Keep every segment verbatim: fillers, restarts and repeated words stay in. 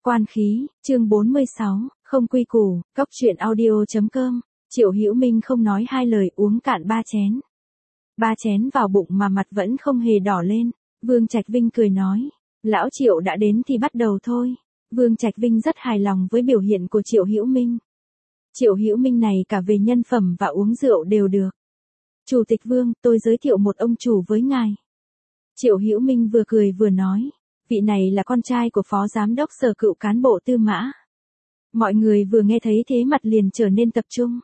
Quan khí, chương bốn mươi sáu, không quy củ, cốc truyện audio.com, Triệu Hữu Minh không nói hai lời uống cạn ba chén. Ba chén vào bụng mà mặt vẫn không hề đỏ lên, Vương Trạch Vinh cười nói, lão Triệu đã đến thì bắt đầu thôi. Vương Trạch Vinh rất hài lòng với biểu hiện của Triệu Hữu Minh. Triệu Hữu Minh này cả về nhân phẩm và uống rượu đều được. Chủ tịch Vương, tôi giới thiệu một ông chủ với ngài. Triệu Hữu Minh vừa cười vừa nói, vị này là con trai của phó giám đốc sở cựu cán bộ Tư Mã. Mọi người vừa nghe thấy thế mặt liền trở nên tập trung.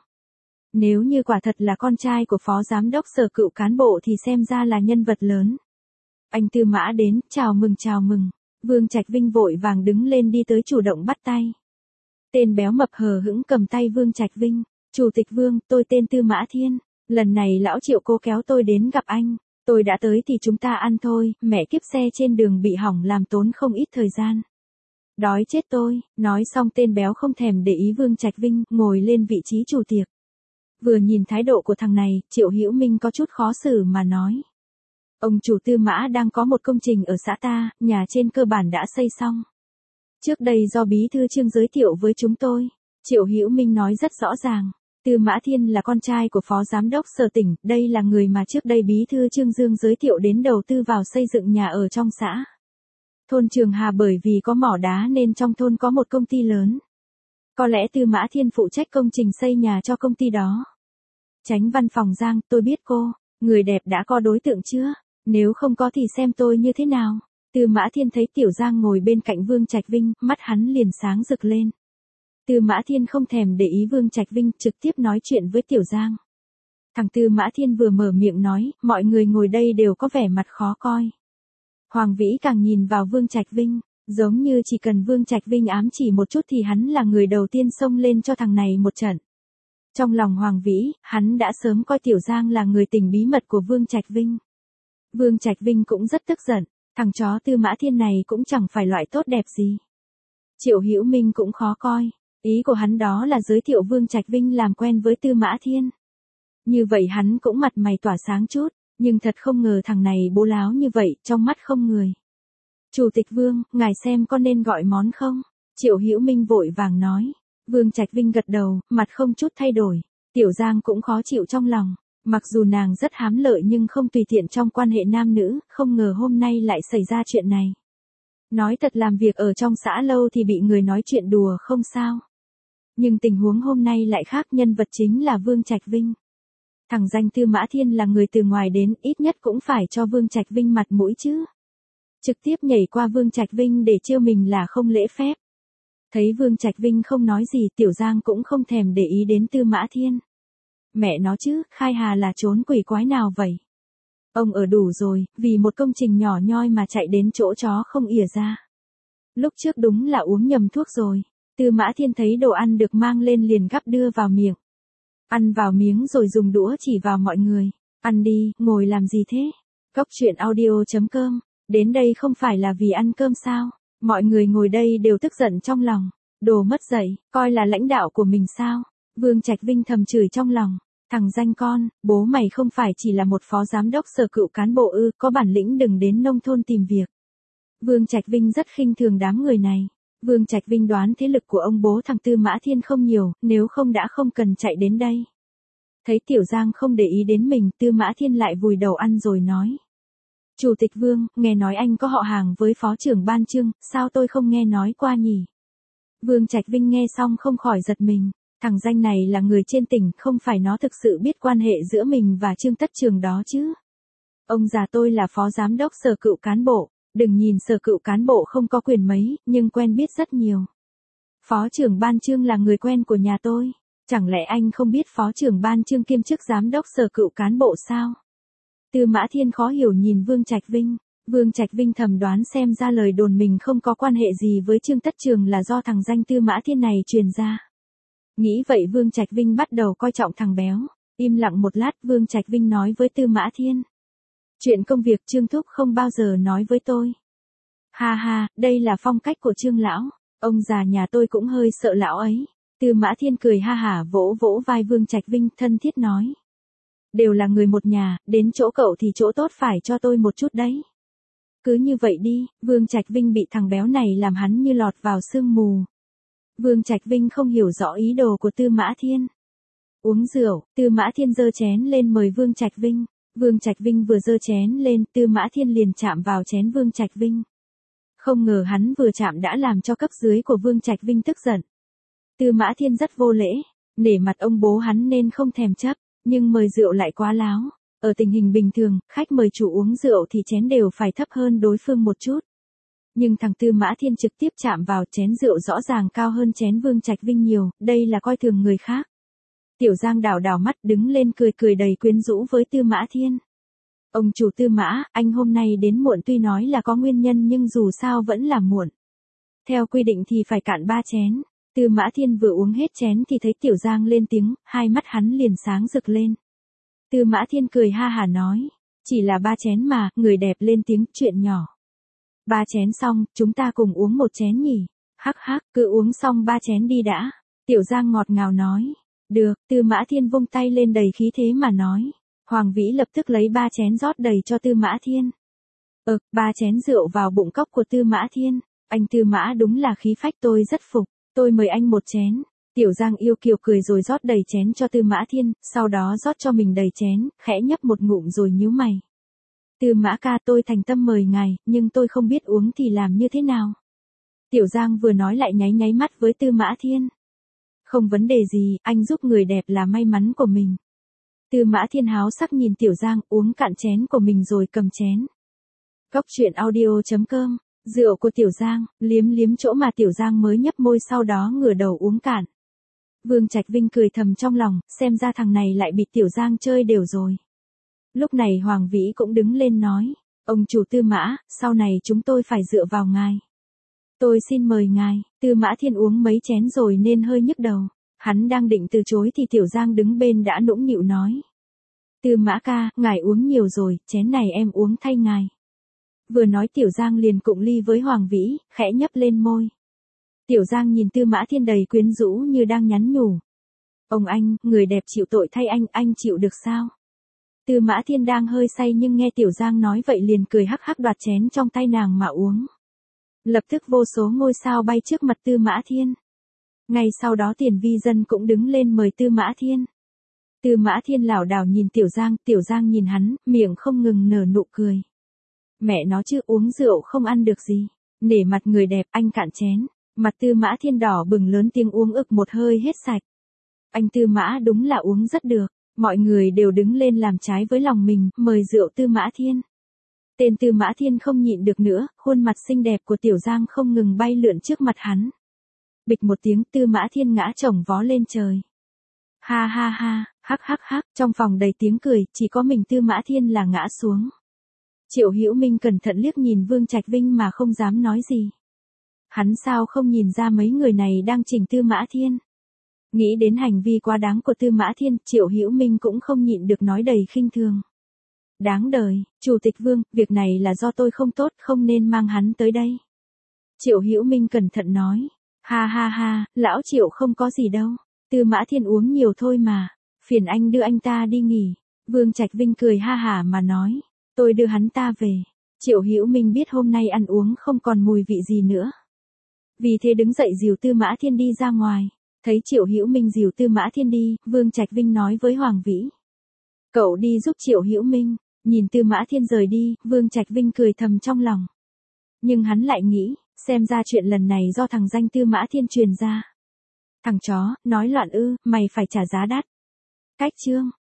Nếu như quả thật là con trai của phó giám đốc sở cựu cán bộ thì xem ra là nhân vật lớn. Anh Tư Mã đến, chào mừng chào mừng. Vương Trạch Vinh vội vàng đứng lên đi tới chủ động bắt tay. Tên béo mập hờ hững cầm tay Vương Trạch Vinh. Chủ tịch Vương, tôi tên Tư Mã Thiên. Lần này lão Triệu cô kéo tôi đến gặp anh. Tôi đã tới thì chúng ta ăn thôi, mẹ kiếp xe trên đường bị hỏng làm tốn không ít thời gian. Đói chết tôi, nói xong tên béo không thèm để ý Vương Trạch Vinh, ngồi lên vị trí chủ tiệc. Vừa nhìn thái độ của thằng này, Triệu Hữu Minh có chút khó xử mà nói. Ông chủ Tư Mã đang có một công trình ở xã ta, nhà trên cơ bản đã xây xong. Trước đây do bí thư Trương giới thiệu với chúng tôi, Triệu Hữu Minh nói rất rõ ràng. Tư Mã Thiên là con trai của phó giám đốc sở tỉnh, đây là người mà trước đây bí thư Trương Dương giới thiệu đến đầu tư vào xây dựng nhà ở trong xã. Thôn Trường Hà bởi vì có mỏ đá nên trong thôn có một công ty lớn. Có lẽ Tư Mã Thiên phụ trách công trình xây nhà cho công ty đó. Chánh văn phòng Giang, tôi biết cô, người đẹp đã có đối tượng chưa? Nếu không có thì xem tôi như thế nào? Tư Mã Thiên thấy Tiểu Giang ngồi bên cạnh Vương Trạch Vinh, mắt hắn liền sáng rực lên. Tư Mã Thiên không thèm để ý Vương Trạch Vinh, trực tiếp nói chuyện với Tiểu Giang. Thằng Tư Mã Thiên vừa mở miệng nói, mọi người ngồi đây đều có vẻ mặt khó coi. Hoàng Vĩ càng nhìn vào Vương Trạch Vinh, giống như chỉ cần Vương Trạch Vinh ám chỉ một chút thì hắn là người đầu tiên xông lên cho thằng này một trận. Trong lòng Hoàng Vĩ, hắn đã sớm coi Tiểu Giang là người tình bí mật của Vương Trạch Vinh. Vương Trạch Vinh cũng rất tức giận, thằng chó Tư Mã Thiên này cũng chẳng phải loại tốt đẹp gì. Triệu Hữu Minh cũng khó coi. Ý của hắn đó là giới thiệu Vương Trạch Vinh làm quen với Tư Mã Thiên. Như vậy hắn cũng mặt mày tỏa sáng chút, nhưng thật không ngờ thằng này bố láo như vậy, trong mắt không người. Chủ tịch Vương, ngài xem có nên gọi món không? Triệu Hữu Minh vội vàng nói. Vương Trạch Vinh gật đầu, mặt không chút thay đổi. Tiểu Giang cũng khó chịu trong lòng, mặc dù nàng rất hám lợi nhưng không tùy tiện trong quan hệ nam nữ, không ngờ hôm nay lại xảy ra chuyện này. Nói thật làm việc ở trong xã lâu thì bị người nói chuyện đùa không sao. Nhưng tình huống hôm nay lại khác, nhân vật chính là Vương Trạch Vinh. Thằng danh Tư Mã Thiên là người từ ngoài đến, ít nhất cũng phải cho Vương Trạch Vinh mặt mũi chứ. Trực tiếp nhảy qua Vương Trạch Vinh để trêu mình là không lễ phép. Thấy Vương Trạch Vinh không nói gì, Tiểu Giang cũng không thèm để ý đến Tư Mã Thiên. Mẹ nó chứ, Khai Hà là trốn quỷ quái nào vậy? Ông ở đủ rồi, vì một công trình nhỏ nhoi mà chạy đến chỗ chó không ỉa ra. Lúc trước đúng là uống nhầm thuốc rồi. Tư Mã Thiên thấy đồ ăn được mang lên liền gắp đưa vào miệng. Ăn vào miếng rồi dùng đũa chỉ vào mọi người. Ăn đi, ngồi làm gì thế? Cốc truyện audio.com, đến đây không phải là vì ăn cơm sao? Mọi người ngồi đây đều tức giận trong lòng. Đồ mất dạy, coi là lãnh đạo của mình sao? Vương Trạch Vinh thầm chửi trong lòng. Thằng danh con, bố mày không phải chỉ là một phó giám đốc sở cựu cán bộ ư, có bản lĩnh đừng đến nông thôn tìm việc. Vương Trạch Vinh rất khinh thường đám người này. Vương Trạch Vinh đoán thế lực của ông bố thằng Tư Mã Thiên không nhiều, nếu không đã không cần chạy đến đây. Thấy Tiểu Giang không để ý đến mình, Tư Mã Thiên lại vùi đầu ăn rồi nói. Chủ tịch Vương, nghe nói anh có họ hàng với phó trưởng ban Trương, sao tôi không nghe nói qua nhỉ? Vương Trạch Vinh nghe xong không khỏi giật mình, thằng danh này là người trên tỉnh, không phải nó thực sự biết quan hệ giữa mình và Trương Tất Trường đó chứ? Ông già tôi là phó giám đốc sở cựu cán bộ. Đừng nhìn sở cựu cán bộ không có quyền mấy, nhưng quen biết rất nhiều. Phó trưởng ban Trương là người quen của nhà tôi. Chẳng lẽ anh không biết phó trưởng ban Trương kiêm chức giám đốc sở cựu cán bộ sao? Tư Mã Thiên khó hiểu nhìn Vương Trạch Vinh. Vương Trạch Vinh thầm đoán xem ra lời đồn mình không có quan hệ gì với Trương Tất Trường là do thằng danh Tư Mã Thiên này truyền ra. Nghĩ vậy Vương Trạch Vinh bắt đầu coi trọng thằng béo. Im lặng một lát Vương Trạch Vinh nói với Tư Mã Thiên. Chuyện công việc Trương Thúc không bao giờ nói với tôi. Ha ha, đây là phong cách của Trương lão, ông già nhà tôi cũng hơi sợ lão ấy. Tư Mã Thiên cười ha hả vỗ vỗ vai Vương Trạch Vinh thân thiết nói. Đều là người một nhà, đến chỗ cậu thì chỗ tốt phải cho tôi một chút đấy. Cứ như vậy đi, Vương Trạch Vinh bị thằng béo này làm hắn như lọt vào sương mù. Vương Trạch Vinh không hiểu rõ ý đồ của Tư Mã Thiên. Uống rượu, Tư Mã Thiên giơ chén lên mời Vương Trạch Vinh. Vương Trạch Vinh vừa giơ chén lên, Tư Mã Thiên liền chạm vào chén Vương Trạch Vinh. Không ngờ hắn vừa chạm đã làm cho cấp dưới của Vương Trạch Vinh tức giận. Tư Mã Thiên rất vô lễ, nể mặt ông bố hắn nên không thèm chấp, nhưng mời rượu lại quá láo. Ở tình hình bình thường, khách mời chủ uống rượu thì chén đều phải thấp hơn đối phương một chút. Nhưng thằng Tư Mã Thiên trực tiếp chạm vào chén rượu rõ ràng cao hơn chén Vương Trạch Vinh nhiều, đây là coi thường người khác. Tiểu Giang đảo đảo mắt đứng lên cười cười đầy quyến rũ với Tư Mã Thiên. Ông chủ Tư Mã, anh hôm nay đến muộn tuy nói là có nguyên nhân nhưng dù sao vẫn là muộn. Theo quy định thì phải cạn ba chén. Tư Mã Thiên vừa uống hết chén thì thấy Tiểu Giang lên tiếng, hai mắt hắn liền sáng rực lên. Tư Mã Thiên cười ha hả nói, chỉ là ba chén mà, người đẹp lên tiếng, chuyện nhỏ. Ba chén xong, chúng ta cùng uống một chén nhỉ? Hắc hắc, cứ uống xong ba chén đi đã. Tiểu Giang ngọt ngào nói. Được, Tư Mã Thiên vung tay lên đầy khí thế mà nói. Hoàng Vĩ lập tức lấy ba chén rót đầy cho Tư Mã Thiên. Ờ, ba chén rượu vào bụng cốc của Tư Mã Thiên. Anh Tư Mã đúng là khí phách, tôi rất phục. Tôi mời anh một chén. Tiểu Giang yêu kiều cười rồi rót đầy chén cho Tư Mã Thiên, sau đó rót cho mình đầy chén, khẽ nhấp một ngụm rồi nhíu mày. Tư Mã ca, tôi thành tâm mời ngài, nhưng tôi không biết uống thì làm như thế nào. Tiểu Giang vừa nói lại nháy nháy mắt với Tư Mã Thiên. Không vấn đề gì, anh giúp người đẹp là may mắn của mình. Tư Mã Thiên háo sắc nhìn Tiểu Giang, uống cạn chén của mình rồi cầm chén. Cốc truyện audio chấm com, rượu của Tiểu Giang, liếm liếm chỗ mà Tiểu Giang mới nhấp môi sau đó ngửa đầu uống cạn. Vương Trạch Vinh cười thầm trong lòng, xem ra thằng này lại bị Tiểu Giang chơi đều rồi. Lúc này Hoàng Vĩ cũng đứng lên nói, ông chủ Tư Mã, sau này chúng tôi phải dựa vào ngài. Tôi xin mời ngài. Tư Mã Thiên uống mấy chén rồi nên hơi nhức đầu. Hắn đang định từ chối thì Tiểu Giang đứng bên đã nũng nịu nói. Tư Mã ca, ngài uống nhiều rồi, chén này em uống thay ngài. Vừa nói Tiểu Giang liền cụng ly với Hoàng Vĩ, khẽ nhấp lên môi. Tiểu Giang nhìn Tư Mã Thiên đầy quyến rũ như đang nhắn nhủ. Ông anh, người đẹp chịu tội thay anh, anh chịu được sao? Tư Mã Thiên đang hơi say nhưng nghe Tiểu Giang nói vậy liền cười hắc hắc đoạt chén trong tay nàng mà uống. Lập tức vô số ngôi sao bay trước mặt Tư Mã Thiên. Ngay sau đó Tiền Vi Dân cũng đứng lên mời Tư Mã Thiên. Tư Mã Thiên lảo đảo nhìn Tiểu Giang, Tiểu Giang nhìn hắn, miệng không ngừng nở nụ cười. Mẹ nó chứ, uống rượu không ăn được gì. Nể mặt người đẹp, anh cạn chén. Mặt Tư Mã Thiên đỏ bừng lớn tiếng uống ực một hơi hết sạch. Anh Tư Mã đúng là uống rất được. Mọi người đều đứng lên làm trái với lòng mình, mời rượu Tư Mã Thiên. Tên Tư Mã Thiên không nhịn được nữa, khuôn mặt xinh đẹp của Tiểu Giang không ngừng bay lượn trước mặt hắn. Bịch một tiếng, Tư Mã Thiên ngã chồng vó lên trời. Ha ha ha, hắc hắc hắc, trong phòng đầy tiếng cười, chỉ có mình Tư Mã Thiên là ngã xuống. Triệu Hữu Minh cẩn thận liếc nhìn Vương Trạch Vinh mà không dám nói gì. Hắn sao không nhìn ra mấy người này đang chỉnh Tư Mã Thiên. Nghĩ đến hành vi quá đáng của Tư Mã Thiên, Triệu Hữu Minh cũng không nhịn được nói đầy khinh thường. Đáng đời, Chủ tịch Vương, việc này là do tôi không tốt, không nên mang hắn tới đây. Triệu Hữu Minh cẩn thận nói. Ha ha ha, lão Triệu không có gì đâu. Tư Mã Thiên uống nhiều thôi mà. Phiền anh đưa anh ta đi nghỉ. Vương Trạch Vinh cười ha hả mà nói. Tôi đưa hắn ta về. Triệu Hữu Minh biết hôm nay ăn uống không còn mùi vị gì nữa. Vì thế đứng dậy dìu Tư Mã Thiên đi ra ngoài. Thấy Triệu Hữu Minh dìu Tư Mã Thiên đi, Vương Trạch Vinh nói với Hoàng Vĩ. Cậu đi giúp Triệu Hữu Minh. Nhìn Tư Mã Thiên rời đi, Vương Trạch Vinh cười thầm trong lòng. Nhưng hắn lại nghĩ, xem ra chuyện lần này do thằng danh Tư Mã Thiên truyền ra. Thằng chó, nói loạn ư, mày phải trả giá đắt. Cách chương.